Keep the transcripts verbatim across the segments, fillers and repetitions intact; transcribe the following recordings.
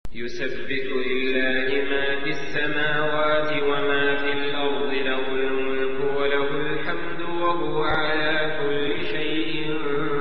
يسبح لله ما في السماوات وما في الأرض، له الملك وله الحمد وهو على كل شيء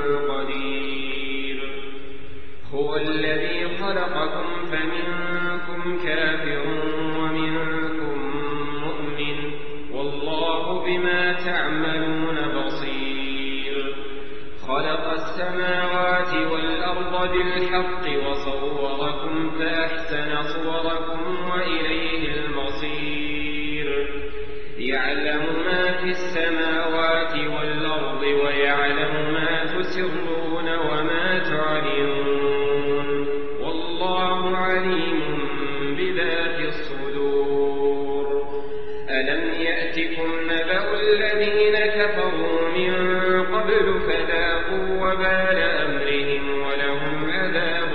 قدير. هو الذي خلقكم فمنكم كافر ومنكم مؤمن، والله بما تعملون بصير. خلق السماوات والأرض بالحق وصوركم فأحسن صوركم وإليه المصير. يعلم ما في السماوات والأرض ويعلم ما تسرون وما تعلنون، والله عليم بذات الصدور. ألم يأتكم نبأ الذين كفروا من قبل فذاقوا وبال أمرهم ولهم عذاب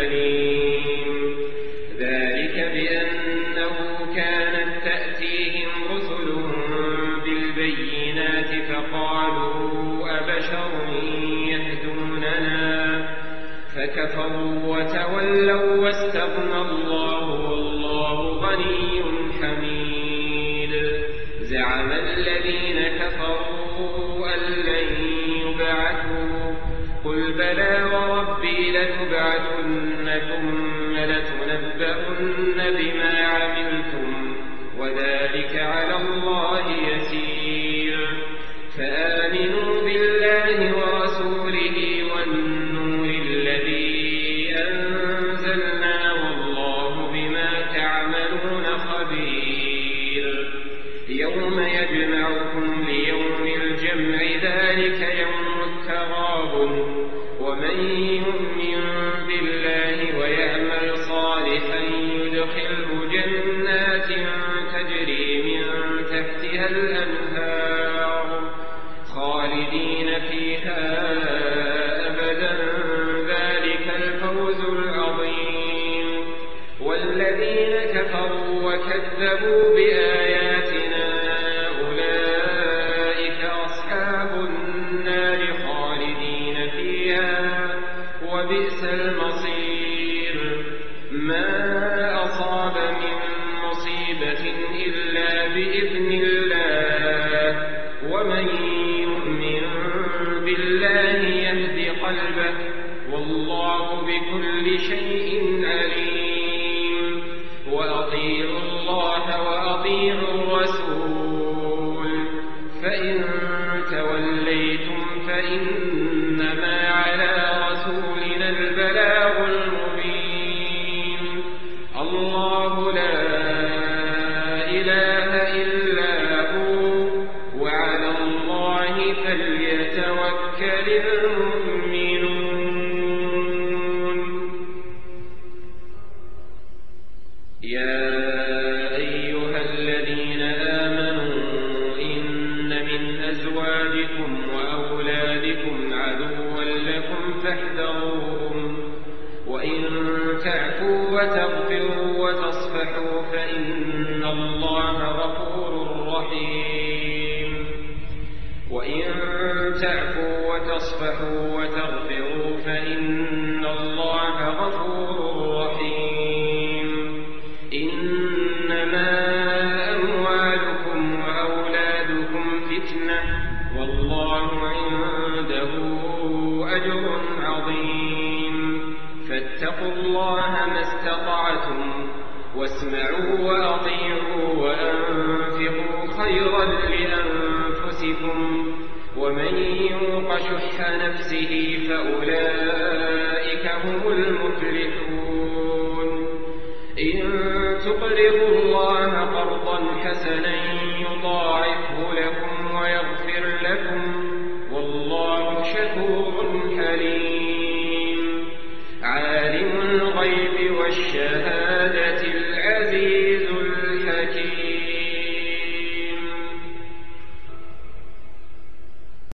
أليم. ذلك بأنه كانت تأتيهم رسلهم بالبينات فقالوا أبشر يهدوننا، فكفروا وتولوا واستغنى الله والله غني حميد. زعم الذين كفروا أن لن يبعثوا، قل بلى وربي لتبعثن ثم لتنبؤن بما عملتم وذلك على الله يسير. فآمنوا بالله ورسوله والنور الذي أنزلنا والله بما تعملون خبير. يوم يجمعكم ليوم الجمع ذلك يوم التغابن، ومن يؤمن بالله ويعمل صالحا يدخله جنات تجري من تحتها الأنهار خالدين فيها أبدا، ذلك الفوز العظيم. والذين كفروا وكذبوا بآياتنا أولئك أصحاب النار خالدين فيها وبئس المصير. ما أصاب من مصيبة إلا بإذن الله، ومن يؤمن بالله يهد قلبه، والله بكل شيء عليم. وأطيعوا الله وأطيعوا الرسول، فإن توليتم فإنما على رسولنا البلاغ المبين. الله لا إله إلا هو، وعلى الله فليتوكل المؤمنون. يا أيها الذين آمنوا إن من أزواجكم وأولادكم عدوا لكم فاحذروهم، وإن تعفوا وتغفروا وتصفحوا فإن الله غفور رحيم. وإن تعفوا وتصفحوا وتغفروا فإن الله غفور رحيم. إنما أموالكم وأولادكم فتنة، والله عنده أجر عظيم. فاتقوا الله ما استطعتم، واسمعوا وأطيعوا وأنفقوا خيرا لأنفسكم، ومن يوق شح نفسه فأولئك هم المفلحون. إن تقرضوا الله قرضا حسنا يضاعفه لكم ويغفر لكم، والله شكور حليم. عالم الغيب والشهادة